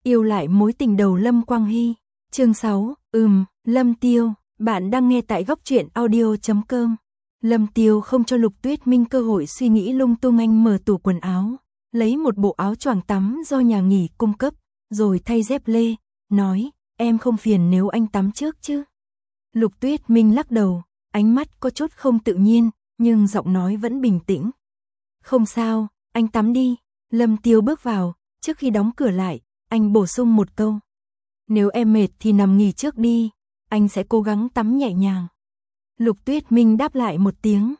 Yêu lại mối tình đầu Lâm Quang Hy. Chương 6, Lâm Tiêu, bạn đang nghe tại góc truyện audio.com. Lâm Tiêu không cho Lục Tuyết Minh cơ hội suy nghĩ lung tung, anh mở tủ quần áo, lấy một bộ áo choàng tắm do nhà nghỉ cung cấp, rồi thay dép lê, nói, em không phiền nếu anh tắm trước chứ? Lục Tuyết Minh lắc đầu, ánh mắt có chút không tự nhiên, nhưng giọng nói vẫn bình tĩnh. Không sao, anh tắm đi. Lâm Tiêu bước vào, trước khi đóng cửa lại, anh bổ sung một câu. Nếu em mệt thì nằm nghỉ trước đi, anh sẽ cố gắng tắm nhẹ nhàng. Lục Tuyết Minh đáp lại một tiếng,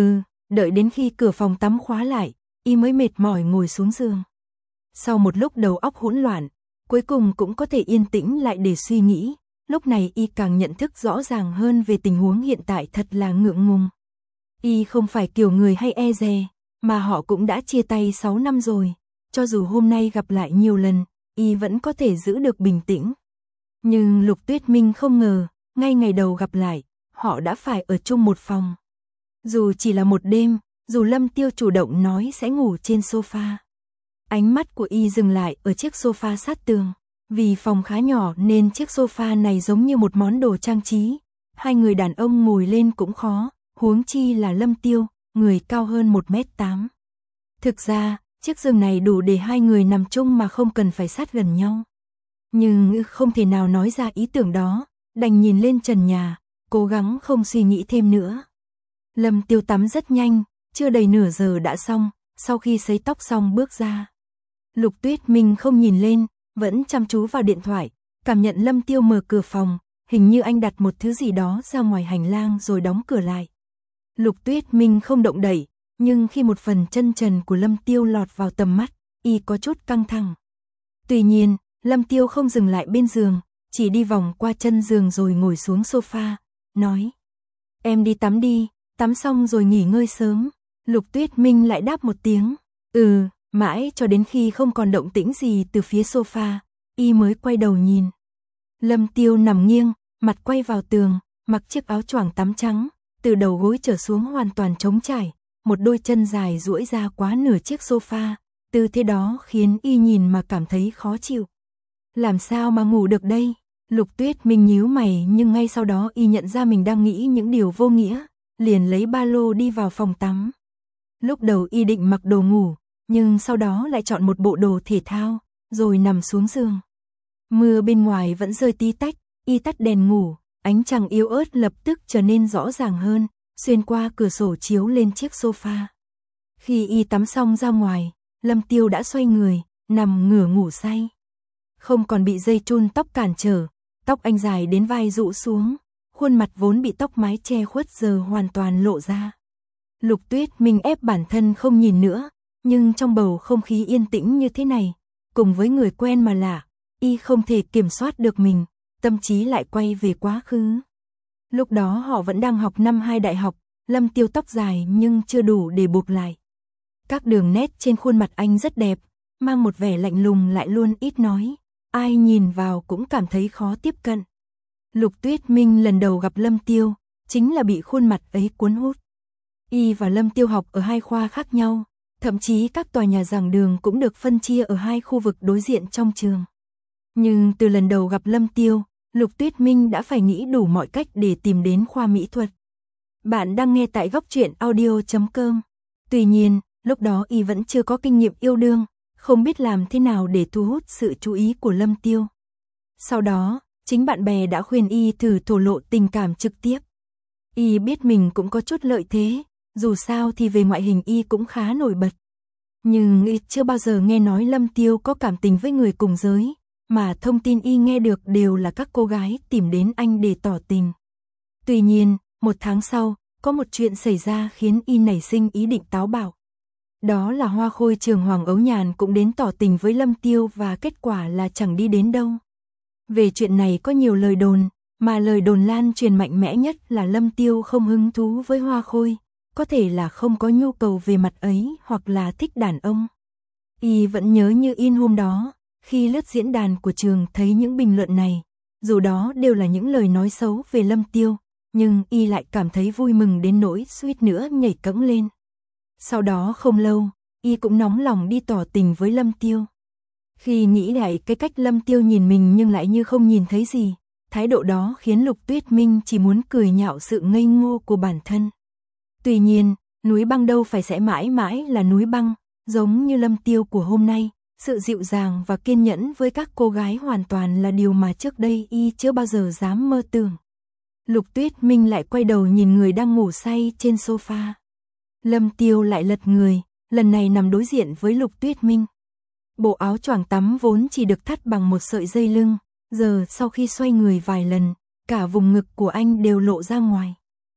đợi đến khi cửa phòng tắm khóa lại, y mới mệt mỏi ngồi xuống giường. Sau một lúc đầu óc hỗn loạn, cuối cùng cũng có thể yên tĩnh lại để suy nghĩ, lúc này y càng nhận thức rõ ràng hơn về tình huống hiện tại, thật là ngượng ngùng. Y không phải kiểu người hay e dè, mà họ cũng đã chia tay 6 năm rồi, cho dù hôm nay gặp lại nhiều lần, y vẫn có thể giữ được bình tĩnh. Nhưng Lục Tuyết Minh không ngờ, ngay ngày đầu gặp lại, họ đã phải ở chung một phòng. Dù chỉ là một đêm, dù Lâm Tiêu chủ động nói sẽ ngủ trên sofa. Ánh mắt của y dừng lại ở chiếc sofa sát tường. Vì phòng khá nhỏ nên chiếc sofa này giống như một món đồ trang trí. Hai người đàn ông ngồi lên cũng khó, huống chi là Lâm Tiêu, người cao hơn 1m8. Thực ra, chiếc giường này đủ để hai người nằm chung mà không cần phải sát gần nhau. Nhưng không thể nào nói ra ý tưởng đó, đành nhìn lên trần nhà, cố gắng không suy nghĩ thêm nữa. Lâm Tiêu tắm rất nhanh, chưa đầy nửa giờ đã xong, sau khi sấy tóc xong bước ra. Lục Tuyết Minh không nhìn lên, vẫn chăm chú vào điện thoại, cảm nhận Lâm Tiêu mở cửa phòng, hình như anh đặt một thứ gì đó ra ngoài hành lang rồi đóng cửa lại. Lục Tuyết Minh không động đậy, nhưng khi một phần chân trần của Lâm Tiêu lọt vào tầm mắt, y có chút căng thẳng. Tuy nhiên, Lâm Tiêu không dừng lại bên giường, chỉ đi vòng qua chân giường rồi ngồi xuống sofa, nói. Em đi tắm đi, tắm xong rồi nghỉ ngơi sớm. Lục Tuyết Minh lại đáp một tiếng, mãi cho đến khi không còn động tĩnh gì từ phía sofa, y mới quay đầu nhìn. Lâm Tiêu nằm nghiêng, mặt quay vào tường, mặc chiếc áo choàng tắm trắng, từ đầu gối trở xuống hoàn toàn trống trải, một đôi chân dài duỗi ra quá nửa chiếc sofa, tư thế đó khiến y nhìn mà cảm thấy khó chịu. Làm sao mà ngủ được đây? Lục Tuyết Minh nhíu mày, nhưng ngay sau đó y nhận ra mình đang nghĩ những điều vô nghĩa, liền lấy ba lô đi vào phòng tắm. Lúc đầu y định mặc đồ ngủ, nhưng sau đó lại chọn một bộ đồ thể thao, rồi nằm xuống giường. Mưa bên ngoài vẫn rơi tí tách, y tắt đèn ngủ, ánh trăng yếu ớt lập tức trở nên rõ ràng hơn, xuyên qua cửa sổ chiếu lên chiếc sofa. Khi y tắm xong ra ngoài, Lâm Tiêu đã xoay người, nằm ngửa ngủ say. Không còn bị dây chun tóc cản trở, tóc anh dài đến vai rũ xuống, khuôn mặt vốn bị tóc mái che khuất giờ hoàn toàn lộ ra. Lục Tuyết Minh ép bản thân không nhìn nữa, nhưng trong bầu không khí yên tĩnh như thế này, cùng với người quen mà lạ, y không thể kiểm soát được mình, tâm trí lại quay về quá khứ. Lúc đó họ vẫn đang học năm 2 đại học, Lâm Tiêu tóc dài nhưng chưa đủ để buộc lại. Các đường nét trên khuôn mặt anh rất đẹp, mang một vẻ lạnh lùng lại luôn ít nói, ai nhìn vào cũng cảm thấy khó tiếp cận. Lục Tuyết Minh lần đầu gặp Lâm Tiêu, chính là bị khuôn mặt ấy cuốn hút. Y và Lâm Tiêu học ở 2 khoa khác nhau, thậm chí các tòa nhà giảng đường cũng được phân chia ở 2 khu vực đối diện trong trường. Nhưng từ lần đầu gặp Lâm Tiêu, Lục Tuyết Minh đã phải nghĩ đủ mọi cách để tìm đến khoa mỹ thuật. Bạn đang nghe tại góc truyện audio.com. Tuy nhiên, lúc đó y vẫn chưa có kinh nghiệm yêu đương, không biết làm thế nào để thu hút sự chú ý của Lâm Tiêu. Sau đó, chính bạn bè đã khuyên y thử thổ lộ tình cảm trực tiếp. Y biết mình cũng có chút lợi thế, dù sao thì về ngoại hình y cũng khá nổi bật. Nhưng y chưa bao giờ nghe nói Lâm Tiêu có cảm tình với người cùng giới, mà thông tin y nghe được đều là các cô gái tìm đến anh để tỏ tình. Tuy nhiên, 1 tháng sau, có một chuyện xảy ra khiến y nảy sinh ý định táo bạo. Đó là hoa khôi trường Hoàng Ấu Nhàn cũng đến tỏ tình với Lâm Tiêu và kết quả là chẳng đi đến đâu. Về chuyện này có nhiều lời đồn, mà lời đồn lan truyền mạnh mẽ nhất là Lâm Tiêu không hứng thú với hoa khôi, có thể là không có nhu cầu về mặt ấy hoặc là thích đàn ông. Y vẫn nhớ như in hôm đó, khi lướt diễn đàn của trường thấy những bình luận này, dù đó đều là những lời nói xấu về Lâm Tiêu, nhưng y lại cảm thấy vui mừng đến nỗi suýt nữa nhảy cẫng lên. Sau đó không lâu, y cũng nóng lòng đi tỏ tình với Lâm Tiêu. Khi nghĩ lại cái cách Lâm Tiêu nhìn mình nhưng lại như không nhìn thấy gì, thái độ đó khiến Lục Tuyết Minh chỉ muốn cười nhạo sự ngây ngô của bản thân. Tuy nhiên, núi băng đâu phải sẽ mãi mãi là núi băng, giống như Lâm Tiêu của hôm nay, sự dịu dàng và kiên nhẫn với các cô gái hoàn toàn là điều mà trước đây y chưa bao giờ dám mơ tưởng. Lục Tuyết Minh lại quay đầu nhìn người đang ngủ say trên sofa. Lâm Tiêu lại lật người, lần này nằm đối diện với Lục Tuyết Minh. Bộ áo choàng tắm vốn chỉ được thắt bằng một sợi dây lưng, giờ sau khi xoay người vài lần, cả vùng ngực của anh đều lộ ra ngoài.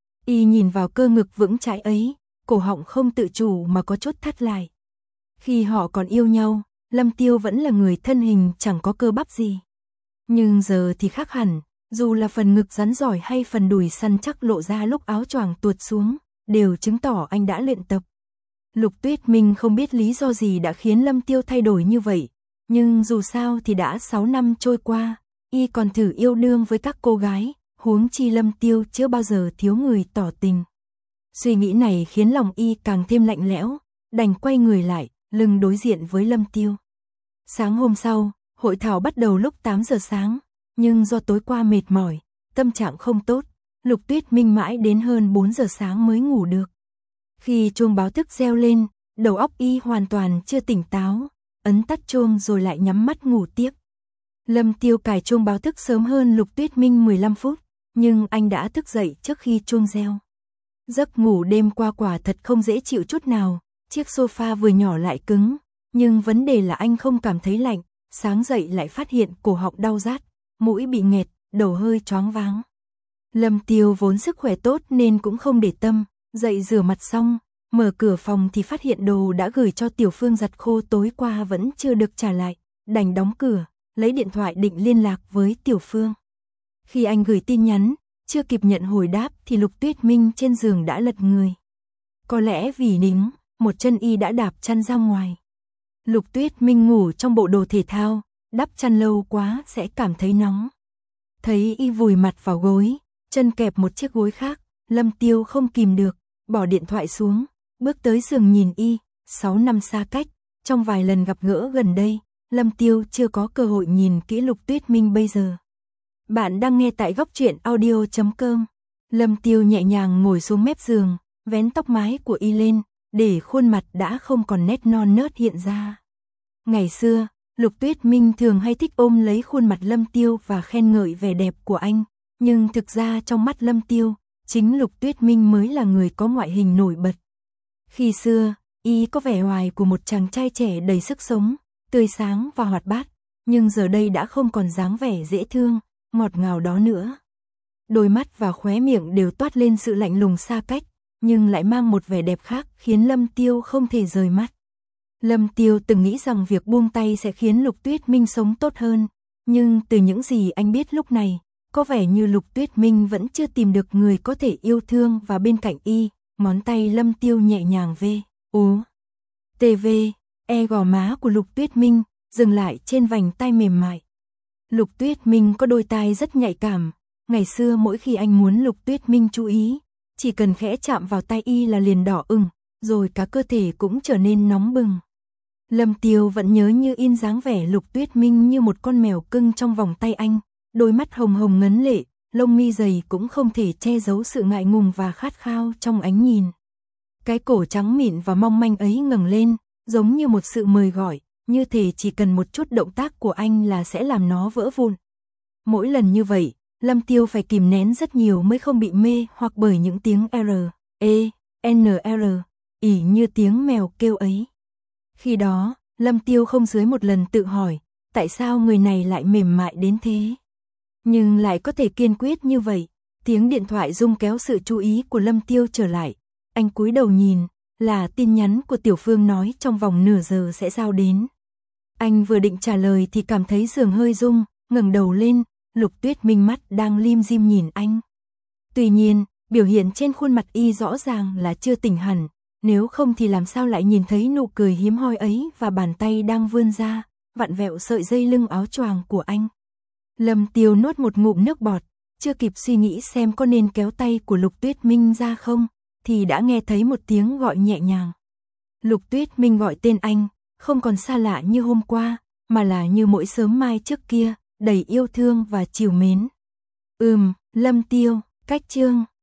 Y nhìn vào cơ ngực vững chãi ấy, cổ họng không tự chủ mà có chút thắt lại. Khi họ còn yêu nhau, Lâm Tiêu vẫn là người thân hình chẳng có cơ bắp gì. Nhưng giờ thì khác hẳn, dù là phần ngực rắn giỏi hay phần đùi săn chắc lộ ra lúc áo choàng tuột xuống, đều chứng tỏ anh đã luyện tập. Lục Tuyết Minh không biết lý do gì đã khiến Lâm Tiêu thay đổi như vậy, nhưng dù sao thì đã 6 năm trôi qua, y còn thử yêu đương với các cô gái, huống chi Lâm Tiêu chưa bao giờ thiếu người tỏ tình. Suy nghĩ này khiến lòng y càng thêm lạnh lẽo, đành quay người lại, lưng đối diện với Lâm Tiêu. Sáng hôm sau, hội thảo bắt đầu lúc 8 giờ sáng, nhưng do tối qua mệt mỏi, tâm trạng không tốt, Lục Tuyết Minh mãi đến hơn 4 giờ sáng mới ngủ được. Khi chuông báo thức reo lên, đầu óc y hoàn toàn chưa tỉnh táo, ấn tắt chuông rồi lại nhắm mắt ngủ tiếp. Lâm Tiêu cài chuông báo thức sớm hơn Lục Tuyết Minh 15 phút, nhưng anh đã thức dậy trước khi chuông reo. Giấc ngủ đêm qua quả thật không dễ chịu chút nào, chiếc sofa vừa nhỏ lại cứng, nhưng vấn đề là anh không cảm thấy lạnh, sáng dậy lại phát hiện cổ họng đau rát, mũi bị nghẹt, đầu hơi choáng váng. Lâm Tiêu vốn sức khỏe tốt nên cũng không để tâm, dậy rửa mặt xong, mở cửa phòng thì phát hiện đồ đã gửi cho Tiểu Phương giặt khô tối qua vẫn chưa được trả lại, đành đóng cửa, lấy điện thoại định liên lạc với Tiểu Phương. Khi anh gửi tin nhắn, chưa kịp nhận hồi đáp thì Lục Tuyết Minh trên giường đã lật người. Có lẽ vì nính, một chân y đã đạp chăn ra ngoài. Lục Tuyết Minh ngủ trong bộ đồ thể thao, đắp chăn lâu quá sẽ cảm thấy nóng. Thấy y vùi mặt vào gối, chân kẹp một chiếc gối khác, Lâm Tiêu không kìm được, bỏ điện thoại xuống, bước tới giường nhìn y. 6 năm xa cách, trong vài lần gặp gỡ gần đây, Lâm Tiêu chưa có cơ hội nhìn kỹ Lục Tuyết Minh bây giờ. Bạn đang nghe tại góc truyện audio.com. Lâm Tiêu nhẹ nhàng ngồi xuống mép giường, vén tóc mái của y lên, để khuôn mặt đã không còn nét non nớt hiện ra. Ngày xưa, Lục Tuyết Minh thường hay thích ôm lấy khuôn mặt Lâm Tiêu và khen ngợi vẻ đẹp của anh, nhưng thực ra trong mắt Lâm Tiêu, chính Lục Tuyết Minh mới là người có ngoại hình nổi bật. Khi xưa, y có vẻ ngoài của một chàng trai trẻ đầy sức sống, tươi sáng và hoạt bát, nhưng giờ đây đã không còn dáng vẻ dễ thương, ngọt ngào đó nữa. Đôi mắt và khóe miệng đều toát lên sự lạnh lùng xa cách, nhưng lại mang một vẻ đẹp khác khiến Lâm Tiêu không thể rời mắt. Lâm Tiêu từng nghĩ rằng việc buông tay sẽ khiến Lục Tuyết Minh sống tốt hơn, nhưng từ những gì anh biết lúc này, có vẻ như Lục Tuyết Minh vẫn chưa tìm được người có thể yêu thương và bên cạnh y, ngón tay Lâm Tiêu nhẹ nhàng gò má của Lục Tuyết Minh, dừng lại trên vành tai mềm mại. Lục Tuyết Minh có đôi tai rất nhạy cảm, ngày xưa mỗi khi anh muốn Lục Tuyết Minh chú ý, chỉ cần khẽ chạm vào tai y là liền đỏ ửng, rồi cả cơ thể cũng trở nên nóng bừng. Lâm Tiêu vẫn nhớ như in dáng vẻ Lục Tuyết Minh như một con mèo cưng trong vòng tay anh, đôi mắt hồng hồng ngấn lệ, lông mi dày cũng không thể che giấu sự ngại ngùng và khát khao trong ánh nhìn. Cái cổ trắng mịn và mong manh ấy ngẩng lên, giống như một sự mời gọi, như thể chỉ cần một chút động tác của anh là sẽ làm nó vỡ vụn. Mỗi lần như vậy, Lâm Tiêu phải kìm nén rất nhiều mới không bị mê hoặc bởi những tiếng ỉ như tiếng mèo kêu ấy. Khi đó, Lâm Tiêu không dưới một lần tự hỏi, tại sao người này lại mềm mại đến thế? Nhưng lại có thể kiên quyết như vậy. Tiếng điện thoại rung kéo sự chú ý của Lâm Tiêu trở lại. Anh cúi đầu nhìn, là tin nhắn của Tiểu Phương nói trong vòng nửa giờ sẽ giao đến. Anh vừa định trả lời thì cảm thấy giường hơi rung, ngẩng đầu lên, Lục Tuyết Minh mắt đang lim dim nhìn anh. Tuy nhiên, biểu hiện trên khuôn mặt y rõ ràng là chưa tỉnh hẳn, nếu không thì làm sao lại nhìn thấy nụ cười hiếm hoi ấy và bàn tay đang vươn ra, vặn vẹo sợi dây lưng áo choàng của anh. Lâm Tiêu nuốt một ngụm nước bọt, chưa kịp suy nghĩ xem có nên kéo tay của Lục Tuyết Minh ra không, thì đã nghe thấy một tiếng gọi nhẹ nhàng. Lục Tuyết Minh gọi tên anh, không còn xa lạ như hôm qua, mà là như mỗi sớm mai trước kia, đầy yêu thương và trìu mến. Lâm Tiêu, cách chương